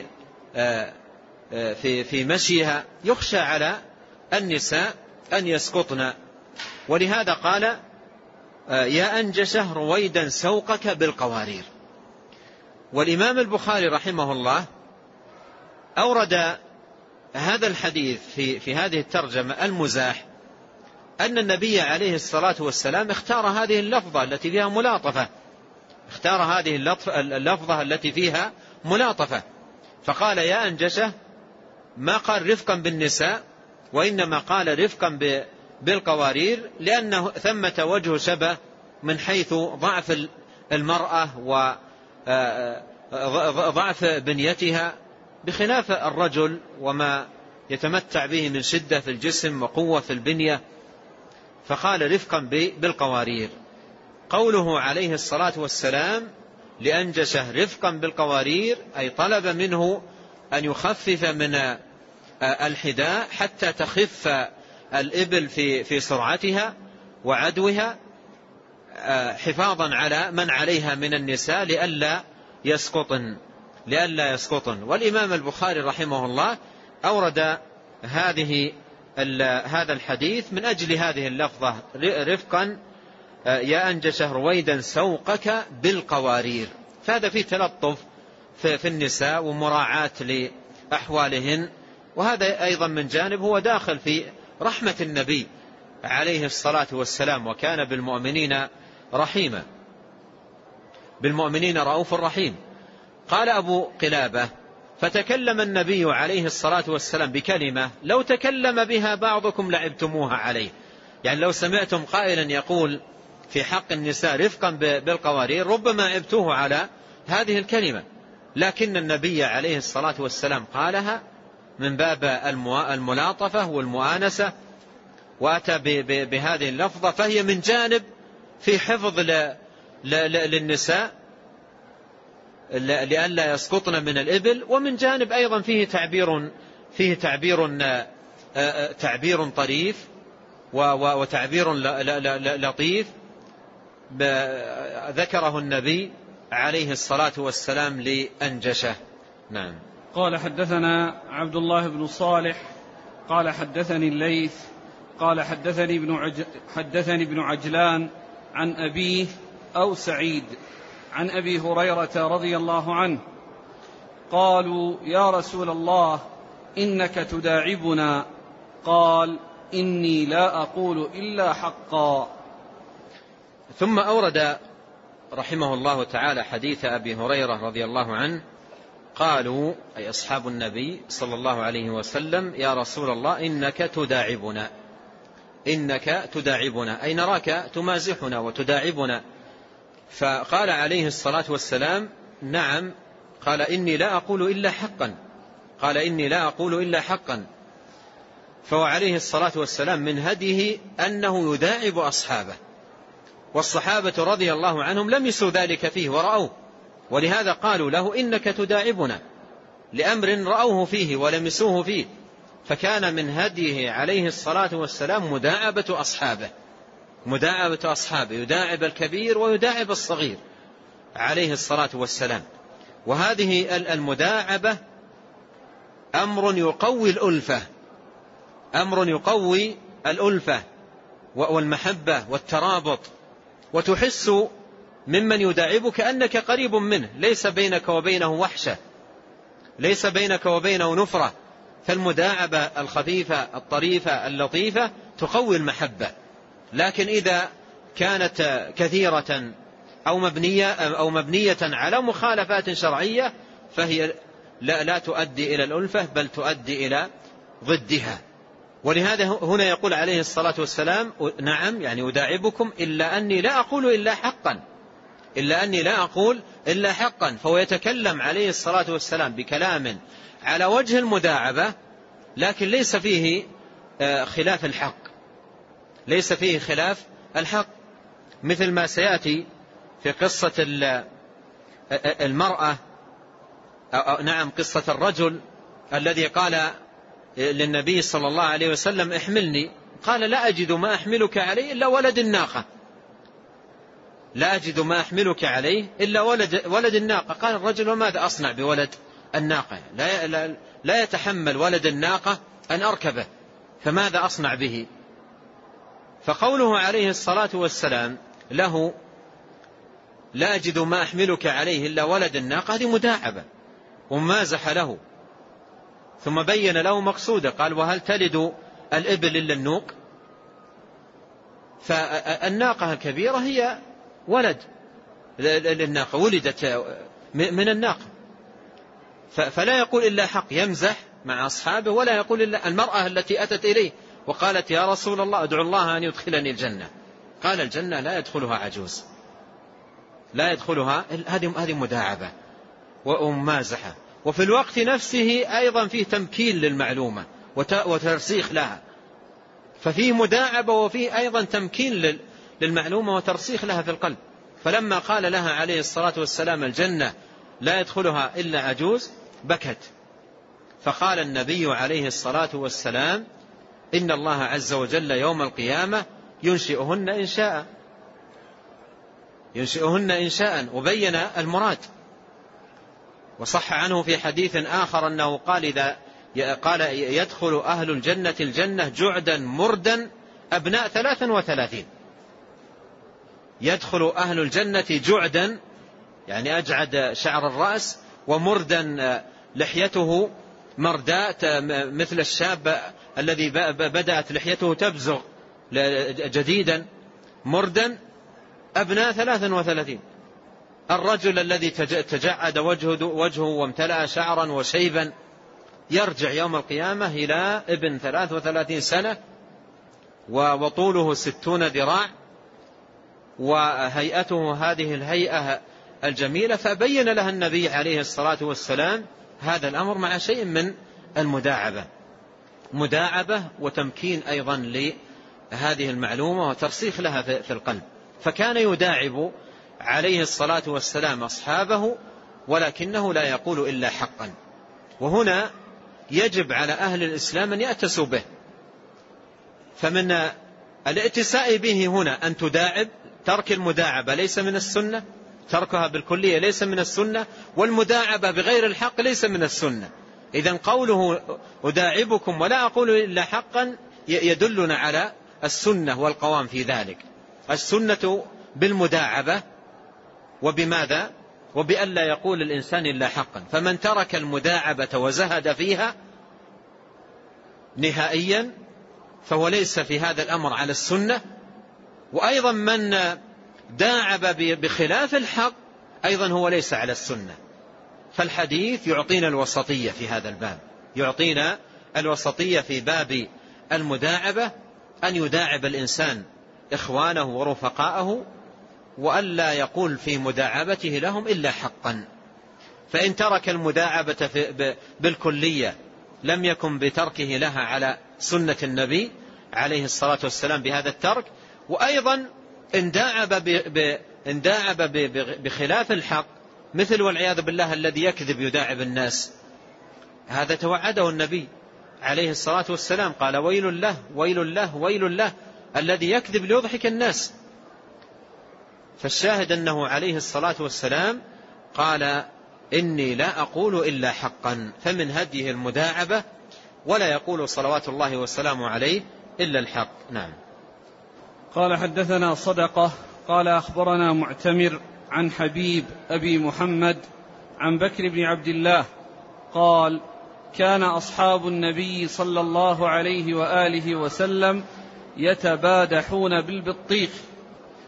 [SPEAKER 2] في في مشيها يخشى على النساء أن يسقطن. ولهذا قال يا أنجشه رويدا سوقك بالقوارير. والإمام البخاري رحمه الله أورد هذا الحديث في في هذه الترجمة المزاح أن النبي عليه الصلاة والسلام اختار هذه اللفظة التي فيها ملاطفة اختار هذه اللفظة التي فيها ملاطفة فقال يا أنجشة، ما قال رفقا بالنساء وإنما قال رفقا بالقوارير، لأنه ثمة وجه شبه من حيث ضعف المرأة وضعف بنيتها بخلاف الرجل وما يتمتع به من شدة في الجسم وقوة في البنية، فقال رفقا بالقوارير. قوله عليه الصلاة والسلام لأنجشه رفقا بالقوارير أي طلب منه أن يخفف من الحداء حتى تخف الإبل في في سرعتها وعدوها حفاظا على من عليها من النساء لئلا يسقطن لئلا يسقطن. والإمام البخاري رحمه الله أورد هذه هذا الحديث من أجل هذه اللفظة رفقا يا أنجشه رويدا سوقك بالقوارير. فهذا فيه تلطف في النساء ومراعاة لأحوالهن، وهذا أيضا من جانب هو داخل في رحمة النبي عليه الصلاة والسلام، وكان بالمؤمنين رحيما بالمؤمنين رؤوف رحيم. قال أبو قلابة فتكلم النبي عليه الصلاة والسلام بكلمة لو تكلم بها بعضكم لعبتموها عليه، يعني لو سمعتم قائلا يقول في حق النساء رفقا بالقوارير ربما عبتوه على هذه الكلمة، لكن النبي عليه الصلاة والسلام قالها من باب الملاطفة والمؤانسة وأتى بهذه اللفظة، فهي من جانب في حفظ للنساء لئلا يسقطن من الإبل، ومن جانب أيضا فيه تعبير فيه تعبير تعبير طريف وتعبير لطيف ذكره النبي عليه الصلاة والسلام لأنجشه. نعم.
[SPEAKER 1] قال حدثنا عبد الله بن صالح قال حدثني الليث قال حدثني ابن عج... حدثني ابن عجلان عن أبيه أو سعيد عن أبي هريرة رضي الله عنه قالوا يا رسول الله إنك تداعبنا، قال إني لا أقول إلا حقا.
[SPEAKER 2] ثم أورد رحمه الله تعالى حديث أبي هريرة رضي الله عنه قالوا أي أصحاب النبي صلى الله عليه وسلم يا رسول الله إنك تداعبنا إنك تداعبنا أي نراك تمازحنا وتداعبنا. فقال عليه الصلاة والسلام نعم، قال إني لا أقول إلا حقا قال إني لا أقول إلا حقا. فهو عليه الصلاة والسلام من هديه أنه يداعب أصحابه، والصحابة رضي الله عنهم لم يسوا ذلك فيه ورأوه، ولهذا قالوا له إنك تداعبنا لأمر رأوه فيه ولمسوه فيه. فكان من هديه عليه الصلاة والسلام مداعبة أصحابه مداعبة أصحابه يداعب الكبير ويداعب الصغير عليه الصلاة والسلام. وهذه المداعبة أمر يقوي الألفة أمر يقوي الألفة والمحبة والترابط، وتحس ممن يداعبك أنك قريب منه، ليس بينك وبينه وحشة، ليس بينك وبينه نفرة. فالمداعبة الخفيفة الطريفة اللطيفة تقوي المحبة، لكن إذا كانت كثيرة أو مبنية, أو مبنية على مخالفات شرعية فهي لا, لا تؤدي إلى الألفة بل تؤدي إلى ضدها. ولهذا هنا يقول عليه الصلاة والسلام نعم يعني أداعبكم إلا أني لا أقول إلا حقا، إلا أني لا أقول إلا حقا. فهو يتكلم عليه الصلاة والسلام بكلام على وجه المداعبة لكن ليس فيه خلاف الحق، ليس فيه خلاف الحق، مثل ما سيأتي في قصة المرأة أو نعم قصة الرجل الذي قال للنبي صلى الله عليه وسلم احملني، قال لا أجد ما أحملك عليه إلا ولد الناقة، لا أجد ما أحملك عليه إلا ولد, ولد الناقة. قال الرجل وماذا أصنع بولد الناقة؟ لا, لا, لا يتحمل ولد الناقة أن أركبه، فماذا أصنع به؟ فقوله عليه الصلاة والسلام له لا أجد ما أحملك عليه إلا ولد الناقة هذه مداعبة ومازح له. ثم بين له مقصوده، قال وهل تلد الإبل إلا النوق؟ فالناقة الكبيرة هي ولد للناقة، ولدت من الناقة، فلا يقول إلا حق، يمزح مع أصحابه ولا يقول إلا. المرأة التي أتت إليه وقالت يا رسول الله ادعو الله أن يدخلني الجنة، قال الجنة لا يدخلها عجوز، لا يدخلها، هذه مداعبة ومازحة. وفي الوقت نفسه أيضا فيه تمكين للمعلومة وترسيخ لها، ففيه مداعبة وفيه أيضا تمكين للمعلومة وترسيخ لها في القلب. فلما قال لها عليه الصلاة والسلام الجنة لا يدخلها إلا عجوز بكت. فقال النبي عليه الصلاة والسلام إن الله عز وجل يوم القيامة ينشئهن إنشاء، ينشئهن إنشاء، وبين المراد. وصح عنه في حديث آخر أنه قال إذا قال يدخل أهل الجنة الجنة جعدا مردا أبناء ثلاثا وثلاثين، يدخل أهل الجنة جعدا يعني أجعد شعر الرأس، ومردا لحيته مرداء مثل الشاب الذي بدأت لحيته تبزغ جديدا، مردا أبناء ثلاثا وثلاثين. الرجل الذي تجعد وجهه, وجهه وامتلأ شعرا وشيبا يرجع يوم القيامة إلى ابن ثلاث وثلاثين سنة وطوله ستون ذراع وهيئته هذه الهيئة الجميلة. فبين لها النبي عليه الصلاة والسلام هذا الأمر مع شيء من المداعبة، مداعبة وتمكين أيضا لهذه المعلومة وترسيخ لها في القلب. فكان يداعب عليه الصلاة والسلام أصحابه ولكنه لا يقول إلا حقا. وهنا يجب على أهل الإسلام أن يأتسوا به، فمن الائتساء به هنا أن تداعب. ترك المداعبة ليس من السنة، تركها بالكلية ليس من السنة، والمداعبة بغير الحق ليس من السنة. إذن قوله أداعبكم ولا أقول إلا حقا يدلنا على السنة والقوام في ذلك. السنة بالمداعبة وبماذا؟ وبأن لا يقول الإنسان إلا حقا. فمن ترك المداعبة وزهد فيها نهائيا فهو ليس في هذا الأمر على السنة. وأيضا من داعب بخلاف الحق أيضا هو ليس على السنة. فالحديث يعطينا الوسطية في هذا الباب، يعطينا الوسطية في باب المداعبة، أن يداعب الإنسان إخوانه ورفقاءه وألا يقول في مداعبته لهم إلا حقا. فإن ترك المداعبة بالكلية لم يكن بتركه لها على سنة النبي عليه الصلاة والسلام بهذا الترك. وأيضا إن داعب, ب... إن داعب ب... بخلاف الحق، مثل والعياذ بالله الذي يكذب يداعب الناس، هذا توعده النبي عليه الصلاة والسلام، قال ويل له ويل له ويل له الذي يكذب ليضحك الناس. فالشاهد أنه عليه الصلاة والسلام قال إني لا أقول إلا حقا، فمن هديه المداعبة، ولا يقول صلوات الله والسلام عليه إلا الحق. نعم.
[SPEAKER 1] قال حدثنا صدقة قال أخبرنا معتمر عن حبيب أبي محمد عن بكر بن عبد الله قال كان أصحاب النبي صلى الله عليه وآله وسلم يتبادحون بالبطيخ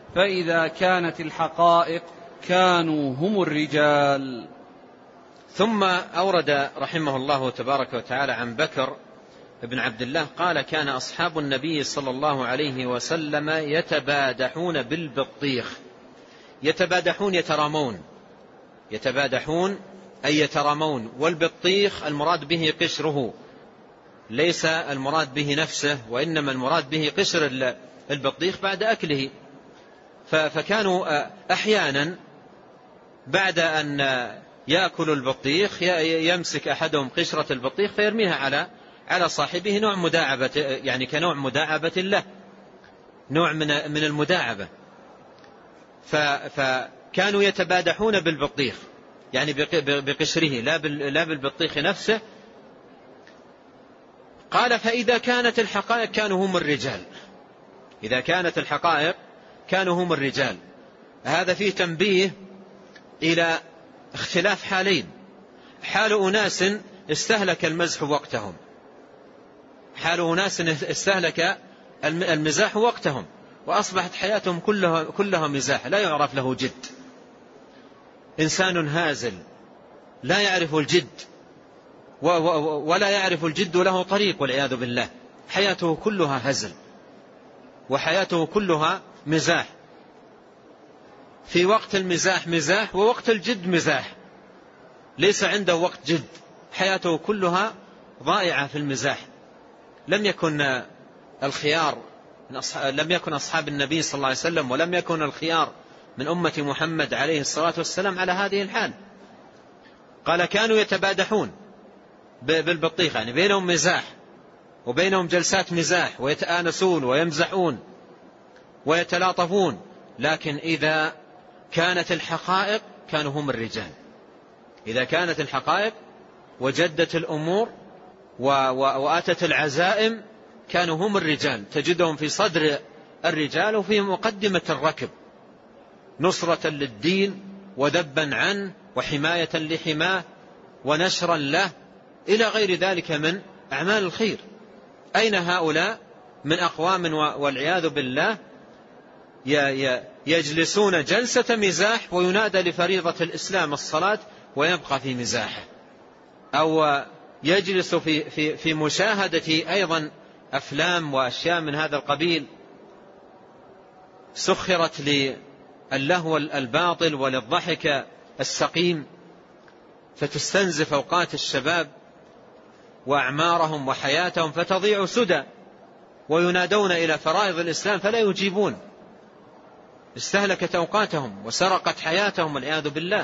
[SPEAKER 1] فإذا كانت الحقائق كانوا هم الرجال.
[SPEAKER 2] ثم أورد رحمه الله تبارك وتعالى عن بكر بن عبد الله قال: كان أصحاب النبي صلى الله عليه وسلم يتبادحون بالبطيخ. يتبادحون يترامون، يتبادحون أي يترامون. والبطيخ المراد به قشره، ليس المراد به نفسه، وإنما المراد به قشر البطيخ بعد أكله. فكانوا أحيانا بعد أن يأكل البطيخ يمسك أحدهم قشرة البطيخ فيرميها على على صاحبه، نوع مداعبة، يعني كنوع مداعبة له، نوع من من المداعبة. فكانوا يتبادحون بالبطيخ، يعني بقشره لا بالبطيخ نفسه. قال: فإذا كانت الحقائق كانوا هم الرجال. إذا كانت الحقائق كانوا هم الرجال. هذا فيه تنبيه إلى اختلاف حالين: حال أناس استهلك المزح وقتهم، حال أناس استهلك المزاح وقتهم، وأصبحت حياتهم كلها, كلها مزاح، لا يعرف له جد. إنسان هازل لا يعرف الجد، ولا يعرف الجد له طريق والعياذ بالله. حياته كلها هزل، وحياته كلها مزاح. في وقت المزاح مزاح، ووقت الجد مزاح، ليس عنده وقت جد. حياته كلها ضائعة في المزاح. لم يكن الخيار لم يكن أصحاب النبي صلى الله عليه وسلم ولم يكن الخيار من أمة محمد عليه الصلاة والسلام على هذه الحال. قال: كانوا يتبادحون بالبطيخ، يعني بينهم مزاح وبينهم جلسات مزاح، ويتآنسون ويمزحون ويتلاطفون. لكن إذا كانت الحقائق كانوا هم الرجال. إذا كانت الحقائق وجدت الأمور وآتت العزائم كانوا هم الرجال. تجدهم في صدر الرجال وفي مقدمة الركب، نصرة للدين وذبا عنه وحماية لحماه ونشرا له إلى غير ذلك من أعمال الخير. أين هؤلاء من أقوام والعياذ بالله يجلسون جلسة مزاح وينادى لفريضة الإسلام الصلاة ويبقى في مزاحه، أو يجلس في, في, في مشاهدة أيضا أفلام وأشياء من هذا القبيل سخرت للهو الباطل وللضحك السقيم، فتستنزف أوقات الشباب وأعمارهم وحياتهم فتضيع سدى، وينادون إلى فرائض الإسلام فلا يجيبون. استهلكت أوقاتهم وسرقت حياتهم والعياذ بالله.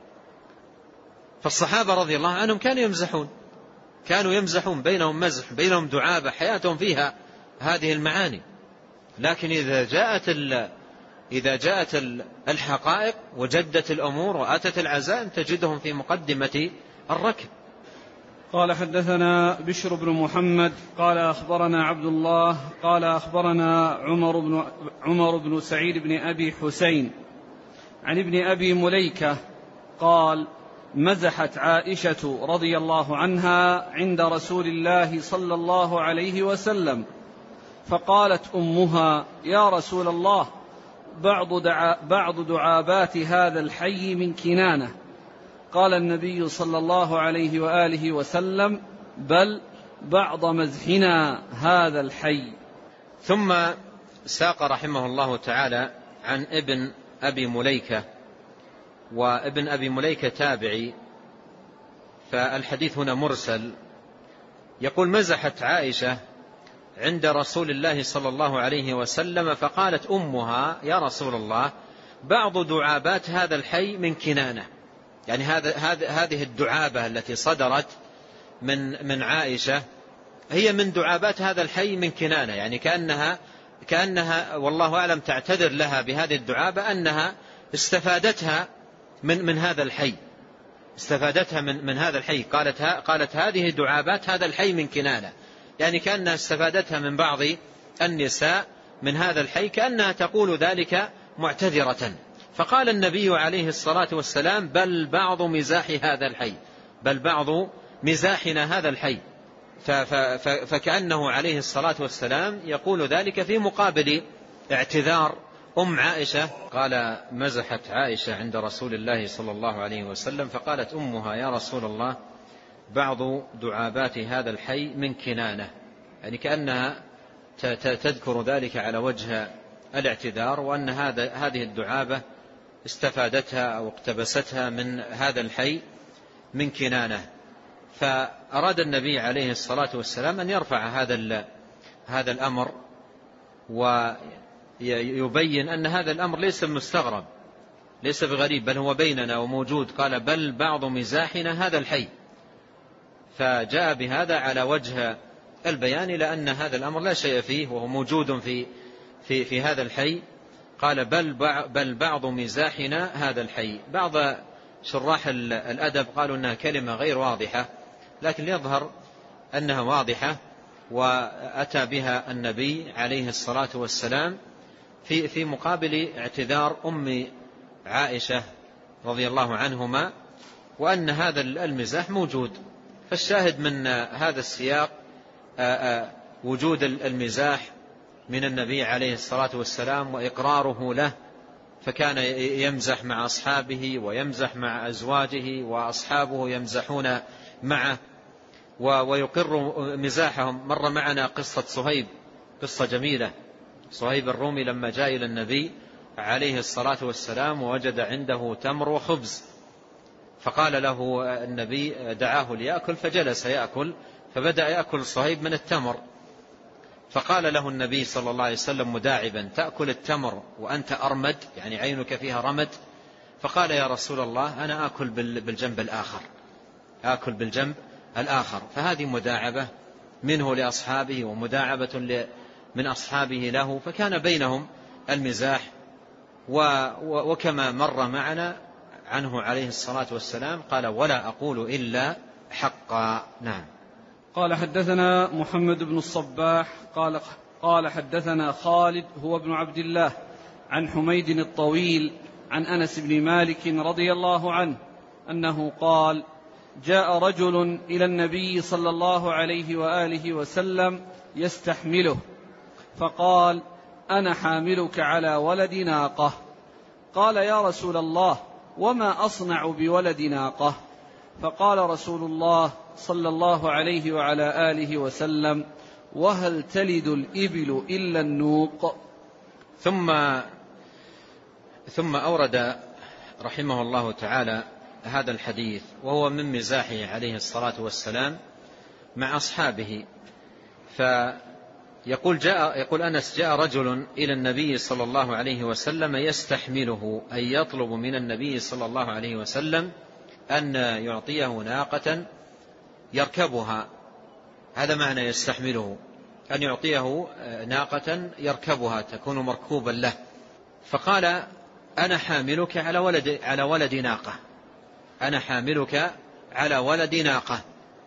[SPEAKER 2] فالصحابة رضي الله عنهم كانوا يمزحون، كانوا يمزحون بينهم مزح، بينهم دعابة، حياتهم فيها هذه المعاني. لكن إذا جاءت إذا جاءت الحقائق وجدت الأمور وآتت العزائم تجدهم في مقدمة الركب.
[SPEAKER 1] قال: حدثنا بشر بن محمد قال أخبرنا عبد الله قال أخبرنا عمر بن, عمر بن سعيد بن أبي حسين عن ابن أبي مليكة قال: مزحت عائشة رضي الله عنها عند رسول الله صلى الله عليه وسلم، فقالت أمها: يا رسول الله، بعض, دعا بعض دعابات هذا الحي من كنانة. قال النبي صلى الله عليه وآله وسلم: بل بعض مزحنا هذا الحي.
[SPEAKER 2] ثم ساق رحمه الله تعالى عن ابن أبي مليكة، وابن أبي مليكة تابعي، فالحديث هنا مرسل. يقول: مزحت عائشة عند رسول الله صلى الله عليه وسلم، فقالت أمها: يا رسول الله، بعض دعابات هذا الحي من كنانة. يعني هذه الدعابة التي صدرت من من عائشة هي من دعابات هذا الحي من كنانة، يعني كأنها كأنها والله أعلم تعتذر لها بهذه الدعابة أنها استفادتها من من هذا الحي، استفادتها من من هذا الحي. قالت قالت هذه دعابات هذا الحي من كنانة، يعني كأنها استفادتها من بعض النساء من هذا الحي، كأنها تقول ذلك معتذرة. فقال النبي عليه الصلاة والسلام: بل بعض مزاح هذا الحي، بل بعض مزاحنا هذا الحي. فكأنه عليه الصلاة والسلام يقول ذلك في مقابل اعتذار أم عائشة قال مزحت عائشة عند رسول الله صلى الله عليه وسلم فقالت أمها يا رسول الله بعض دعابات هذا الحي من كنانة، يعني كأنها تذكر ذلك على وجه الاعتذار، وأن هذا هذه الدعابة استفادتها أو اقتبستها من هذا الحي من كنانة. فأراد النبي عليه الصلاة والسلام أن يرفع هذا هذا الأمر ويبين أن هذا الأمر ليس مستغرب ليس بغريب بل هو بيننا وموجود. قال بل بعض مزاحنا هذا الحي، فجاء بهذا على وجه البيان لأن هذا الأمر لا شيء فيه وهو موجود في في في هذا الحي. قال بل بل بعض مزاحنا هذا الحي. بعض شراح الأدب قالوا أنها كلمة غير واضحة، لكن يظهر أنها واضحة، وأتى بها النبي عليه الصلاة والسلام في في مقابل اعتذار أم عائشة رضي الله عنهما، وأن هذا المزاح موجود. فالشاهد من هذا السياق وجود المزاح من النبي عليه الصلاة والسلام وإقراره له، فكان يمزح مع أصحابه ويمزح مع أزواجه وأصحابه يمزحون معه ويقر مزاحهم. مر معنا قصة صهيب، قصة جميلة. صهيب الرومي لما جاء إلى النبي عليه الصلاة والسلام ووجد عنده تمر وخبز، فقال له النبي دعاه ليأكل، فجلس يأكل، فبدأ يأكل صهيب من التمر، فقال له النبي صلى الله عليه وسلم مداعبا تأكل التمر وأنت أرمد، يعني عينك فيها رمد؟ فقال يا رسول الله أنا آكل بالجنب الآخر، آكل بالجنب الآخر. فهذه مداعبة منه لأصحابه ومداعبة من أصحابه له، فكان بينهم المزاح. وكما مر معنا عنه عليه الصلاة والسلام قال ولا أقول إلا حقا. نعم.
[SPEAKER 1] قال حدثنا محمد بن الصباح قال قال حدثنا خالد هو ابن عبد الله عن حميد الطويل عن أنس بن مالك رضي الله عنه أنه قال جاء رجل إلى النبي صلى الله عليه وآله وسلم يستحمله، فقال أنا حاملك على ولد ناقة. قال يا رسول الله وما أصنع بولد ناقة؟ فقال رسول الله صلى الله عليه وعلى آله وسلم وهل تلد الإبل إلا النوق؟
[SPEAKER 2] ثم ثم أورد رحمه الله تعالى هذا الحديث، وهو من مزاحه عليه الصلاة والسلام مع أصحابه. فيقول جاء يقول أنس جاء رجل إلى النبي صلى الله عليه وسلم يستحمله، أي يطلب من النبي صلى الله عليه وسلم أن يعطيه ناقة يركبها. هذا معنى يستحمله، أن يعطيه ناقة يركبها تكون مركوبا له. فقال أنا حاملك على ولد على ولد ناقة، أنا حاملك على ولد ناقة.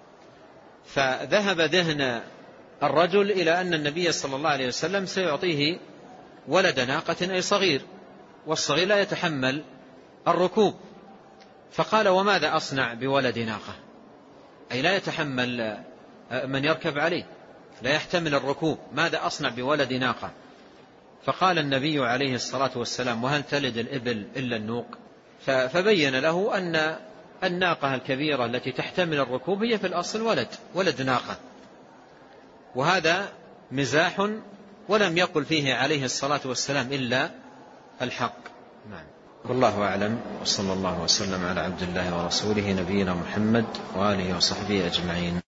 [SPEAKER 2] فذهب ذهن الرجل إلى أن النبي صلى الله عليه وسلم سيعطيه ولد ناقة أي صغير، والصغير لا يتحمل الركوب. فقال وماذا أصنع بولد ناقة؟ أي لا يتحمل من يركب عليه، لا يحتمل الركوب، ماذا أصنع بولد ناقة؟ فقال النبي عليه الصلاة والسلام وهل تلد الإبل إلا النوق؟ فبين له أن الناقة الكبيرة التي تحتمل الركوب هي في الأصل ولد ولد ناقة، وهذا مزاح ولم يقل فيه عليه الصلاة والسلام إلا الحق. نعم. والله أعلم، وصلى الله وسلم على عبد الله ورسوله نبينا محمد وآله وصحبه أجمعين.